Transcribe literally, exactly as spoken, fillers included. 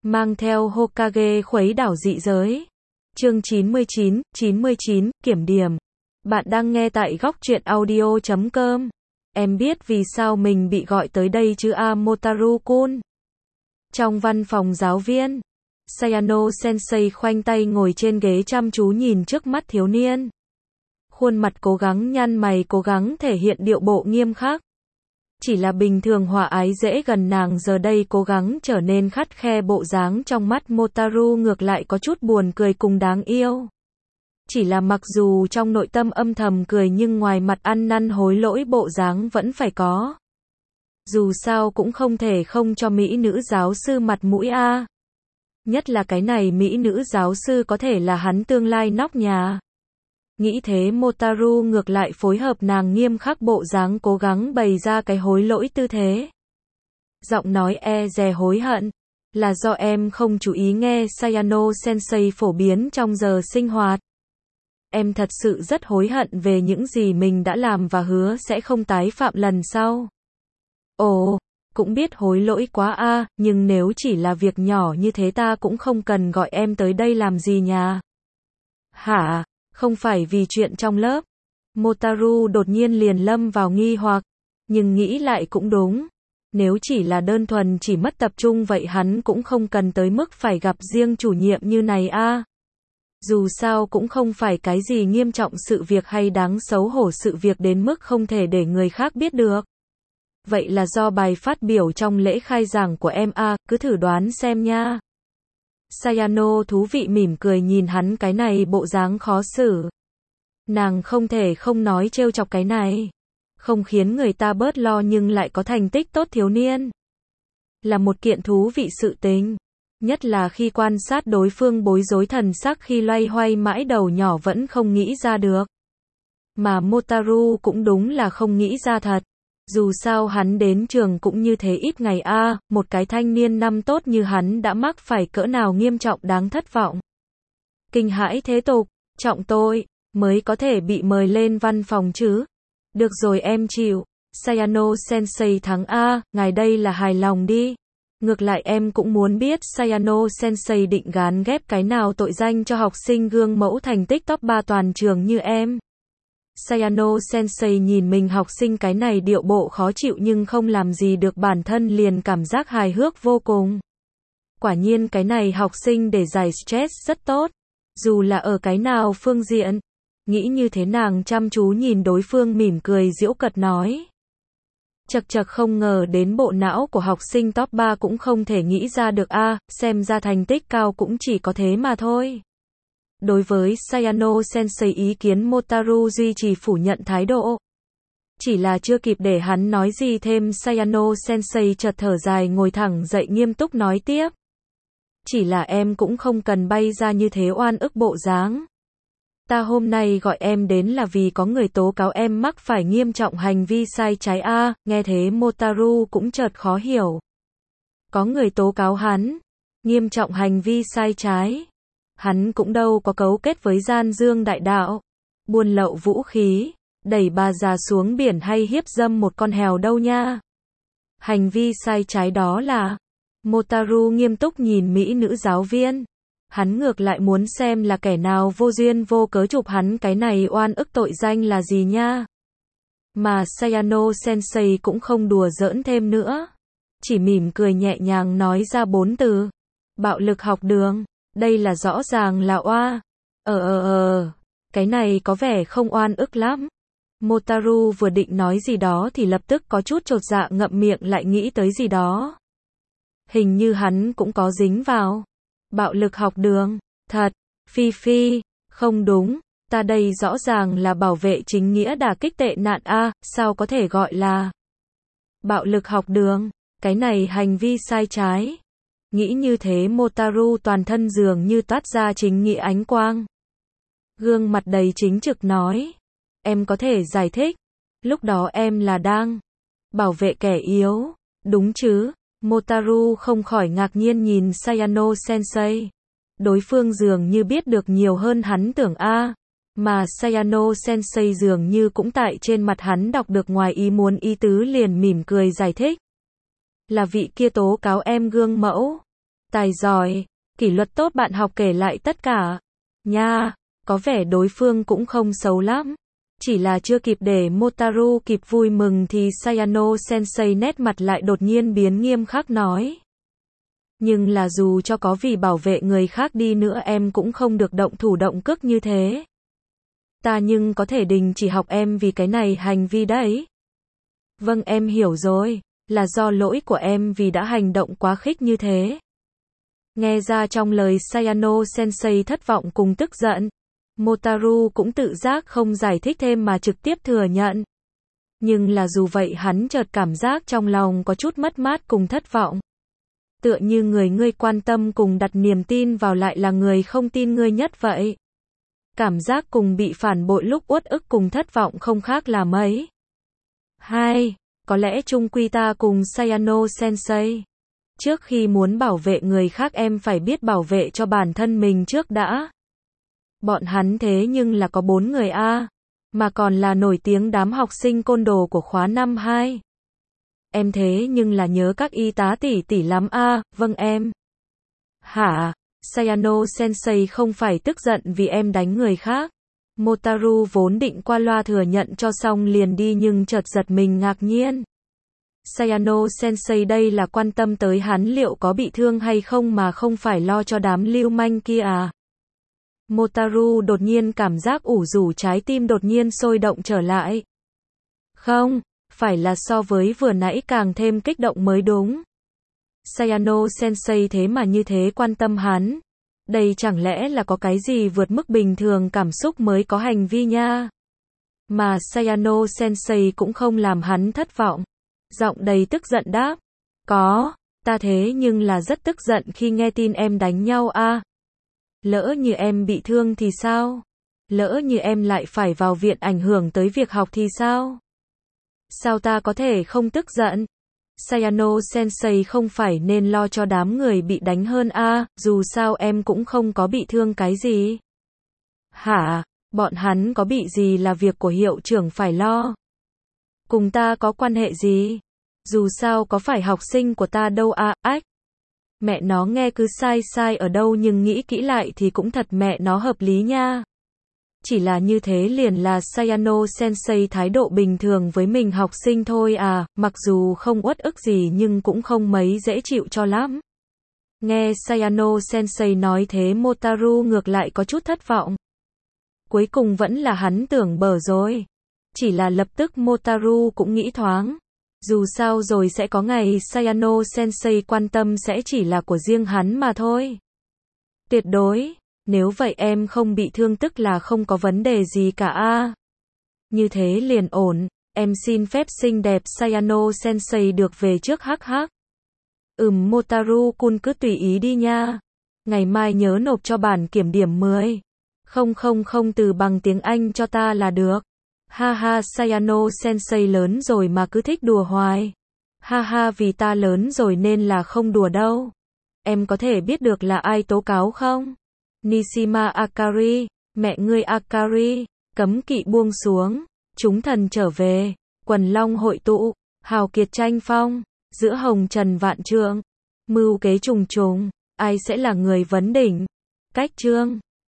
mang theo Hokage khuấy đảo dị giới. Chương chín mươi chín, chín mươi chín, kiểm điểm. Bạn đang nghe tại góc truyện audio chấm com. Em biết vì sao mình bị gọi tới đây chứ a Motaru-kun. Trong văn phòng giáo viên, Sayano Sensei khoanh tay ngồi trên ghế chăm chú nhìn trước mắt thiếu niên. Khuôn mặt cố gắng nhăn mày, cố gắng thể hiện điệu bộ nghiêm khắc. Chỉ là bình thường hòa ái dễ gần nàng giờ đây cố gắng trở nên khắt khe, bộ dáng trong mắt Motaru ngược lại có chút buồn cười cùng đáng yêu. Chỉ là mặc dù trong nội tâm âm thầm cười nhưng ngoài mặt ăn năn hối lỗi bộ dáng vẫn phải có. Dù sao cũng không thể không cho mỹ nữ giáo sư mặt mũi a. Nhất là cái này mỹ nữ giáo sư có thể là hắn tương lai nóc nhà. Nghĩ thế Motaru ngược lại phối hợp nàng nghiêm khắc bộ dáng cố gắng bày ra cái hối lỗi tư thế. Giọng nói e dè hối hận. Là do em không chú ý nghe Sayano Sensei phổ biến trong giờ sinh hoạt. Em thật sự rất hối hận về những gì mình đã làm và hứa sẽ không tái phạm lần sau. Ồ, cũng biết hối lỗi quá a, nhưng nếu chỉ là việc nhỏ như thế ta cũng không cần gọi em tới đây làm gì nhà. Hả? Không phải vì chuyện trong lớp. Motaru đột nhiên liền lâm vào nghi hoặc, nhưng nghĩ lại cũng đúng. Nếu chỉ là đơn thuần chỉ mất tập trung vậy hắn cũng không cần tới mức phải gặp riêng chủ nhiệm như này a. Dù sao cũng không phải cái gì nghiêm trọng sự việc hay đáng xấu hổ sự việc đến mức không thể để người khác biết được. Vậy là do bài phát biểu trong lễ khai giảng của em a, cứ thử đoán xem nha. Sayano thú vị mỉm cười nhìn hắn cái này bộ dáng khó xử. Nàng không thể không nói trêu chọc cái này. Không khiến người ta bớt lo nhưng lại có thành tích tốt thiếu niên. Là một kiện thú vị sự tình. Nhất là khi quan sát đối phương bối rối thần sắc khi loay hoay mãi đầu nhỏ vẫn không nghĩ ra được. Mà Motaru cũng đúng là không nghĩ ra thật. Dù sao hắn đến trường cũng như thế ít ngày a, một cái thanh niên năm tốt như hắn đã mắc phải cỡ nào nghiêm trọng đáng thất vọng. Kinh hãi thế tục, trọng tội, mới có thể bị mời lên văn phòng chứ. Được rồi em chịu, Sayano Sensei thắng a, ngài đây là hài lòng đi. Ngược lại em cũng muốn biết Sayano Sensei định gán ghép cái nào tội danh cho học sinh gương mẫu thành tích top ba toàn trường như em. Sayano Sensei nhìn mình học sinh cái này điệu bộ khó chịu nhưng không làm gì được bản thân liền cảm giác hài hước vô cùng. Quả nhiên cái này học sinh để giải stress rất tốt. Dù là ở cái nào phương diện. Nghĩ như thế nàng chăm chú nhìn đối phương mỉm cười giễu cợt nói. Chật chật không ngờ đến bộ não của học sinh top ba cũng không thể nghĩ ra được a, à, xem ra thành tích cao cũng chỉ có thế mà thôi. Đối với Sayano Sensei ý kiến Motaru duy trì phủ nhận thái độ. Chỉ là chưa kịp để hắn nói gì thêm Sayano Sensei chợt thở dài ngồi thẳng dậy nghiêm túc nói tiếp. Chỉ là em cũng không cần bay ra như thế oan ức bộ dáng. Ta hôm nay gọi em đến là vì có người tố cáo em mắc phải nghiêm trọng hành vi sai trái a, à, nghe thế Motaru cũng chợt khó hiểu. Có người tố cáo hắn, nghiêm trọng hành vi sai trái. Hắn cũng đâu có cấu kết với gian dương đại đạo, buôn lậu vũ khí, đẩy bà già xuống biển hay hiếp dâm một con hèo đâu nha. Hành vi sai trái đó là... Motaru nghiêm túc nhìn mỹ nữ giáo viên. Hắn ngược lại muốn xem là kẻ nào vô duyên vô cớ chụp hắn cái này oan ức tội danh là gì nha. Mà Sayano Sensei cũng không đùa giỡn thêm nữa. Chỉ mỉm cười nhẹ nhàng nói ra bốn từ. Bạo lực học đường. Đây là rõ ràng là oa. Ờ ờ ờ. Cái này có vẻ không oan ức lắm. Motaru vừa định nói gì đó thì lập tức có chút chột dạ ngậm miệng lại nghĩ tới gì đó. Hình như hắn cũng có dính vào. Bạo lực học đường. Thật. Phi phi. Không đúng. Ta đây rõ ràng là bảo vệ chính nghĩa đả kích tệ nạn a, sao có thể gọi là bạo lực học đường. Cái này hành vi sai trái. Nghĩ như thế Motaru toàn thân dường như toát ra chính nghĩa ánh quang. Gương mặt đầy chính trực nói. Em có thể giải thích. Lúc đó em là đang bảo vệ kẻ yếu. Đúng chứ? Motaru không khỏi ngạc nhiên nhìn Sayano Sensei. Đối phương dường như biết được nhiều hơn hắn tưởng a. Mà Sayano Sensei dường như cũng tại trên mặt hắn đọc được ngoài ý muốn ý tứ liền mỉm cười giải thích. Là vị kia tố cáo em gương mẫu. Tài giỏi, kỷ luật tốt, bạn học kể lại tất cả. Nha, có vẻ đối phương cũng không xấu lắm. Chỉ là chưa kịp để Motaru kịp vui mừng thì Sayano Sensei nét mặt lại đột nhiên biến nghiêm khắc nói. Nhưng là dù cho có vì bảo vệ người khác đi nữa em cũng không được động thủ động cước như thế. Ta nhưng có thể đình chỉ học em vì cái này hành vi đấy. Vâng em hiểu rồi, là do lỗi của em vì đã hành động quá khích như thế. Nghe ra trong lời Sayano Sensei thất vọng cùng tức giận, Motaru cũng tự giác không giải thích thêm mà trực tiếp thừa nhận. Nhưng là dù vậy hắn chợt cảm giác trong lòng có chút mất mát cùng thất vọng. Tựa như người ngươi quan tâm cùng đặt niềm tin vào lại là người không tin ngươi nhất vậy. Cảm giác cùng bị phản bội lúc uất ức cùng thất vọng không khác là mấy. Hai, có lẽ chung quy ta cùng Sayano Sensei. Trước khi muốn bảo vệ người khác em phải biết bảo vệ cho bản thân mình trước đã. Bọn hắn thế nhưng là có bốn người a, mà còn là nổi tiếng đám học sinh côn đồ của khóa năm hai. Em thế nhưng là nhớ các y tá tỷ tỷ lắm a, vâng em. Hả? Sayano Sensei không phải tức giận vì em đánh người khác. Motaru vốn định qua loa thừa nhận cho xong liền đi nhưng chợt giật mình ngạc nhiên. Sayano Sensei đây là quan tâm tới hắn liệu có bị thương hay không mà không phải lo cho đám lưu manh kia à. Motaru đột nhiên cảm giác ủ rũ, trái tim đột nhiên sôi động trở lại. Không, phải là so với vừa nãy càng thêm kích động mới đúng. Sayano Sensei thế mà như thế quan tâm hắn. Đây chẳng lẽ là có cái gì vượt mức bình thường cảm xúc mới có hành vi nha. Mà Sayano Sensei cũng không làm hắn thất vọng. Giọng đầy tức giận đáp. Có, ta thế nhưng là rất tức giận khi nghe tin em đánh nhau a. Lỡ như em bị thương thì sao? Lỡ như em lại phải vào viện ảnh hưởng tới việc học thì sao? Sao ta có thể không tức giận? Sayano Sensei không phải nên lo cho đám người bị đánh hơn a, dù sao em cũng không có bị thương cái gì. Hả? Bọn hắn có bị gì là việc của hiệu trưởng phải lo. Cùng ta có quan hệ gì? Dù sao có phải học sinh của ta đâu a, ách. Mẹ nó nghe cứ sai sai ở đâu nhưng nghĩ kỹ lại thì cũng thật mẹ nó hợp lý nha. Chỉ là như thế liền là Sayano Sensei thái độ bình thường với mình học sinh thôi à, mặc dù không uất ức gì nhưng cũng không mấy dễ chịu cho lắm. Nghe Sayano Sensei nói thế Motaru ngược lại có chút thất vọng. Cuối cùng vẫn là hắn tưởng bở rồi. Chỉ là lập tức Motaru cũng nghĩ thoáng. Dù sao rồi sẽ có ngày Sayano Sensei quan tâm sẽ chỉ là của riêng hắn mà thôi. Tuyệt đối, nếu vậy em không bị thương tức là không có vấn đề gì cả a. Như thế liền ổn, em xin phép xinh đẹp Sayano Sensei được về trước hắc hắc. Ừm Motaru-kun cứ tùy ý đi nha. Ngày mai nhớ nộp cho bản kiểm điểm mười. Không không không từ bằng tiếng Anh cho ta là được. Ha ha Sayano Sensei lớn rồi mà cứ thích đùa hoài. Ha ha vì ta lớn rồi nên là không đùa đâu. Em có thể biết được là ai tố cáo không? Nishima Akari, mẹ ngươi Akari, cấm kỵ buông xuống, chúng thần trở về, quần long hội tụ, hào kiệt tranh phong, giữa hồng trần vạn trượng, mưu kế trùng trùng, ai sẽ là người vấn đỉnh? Cách chương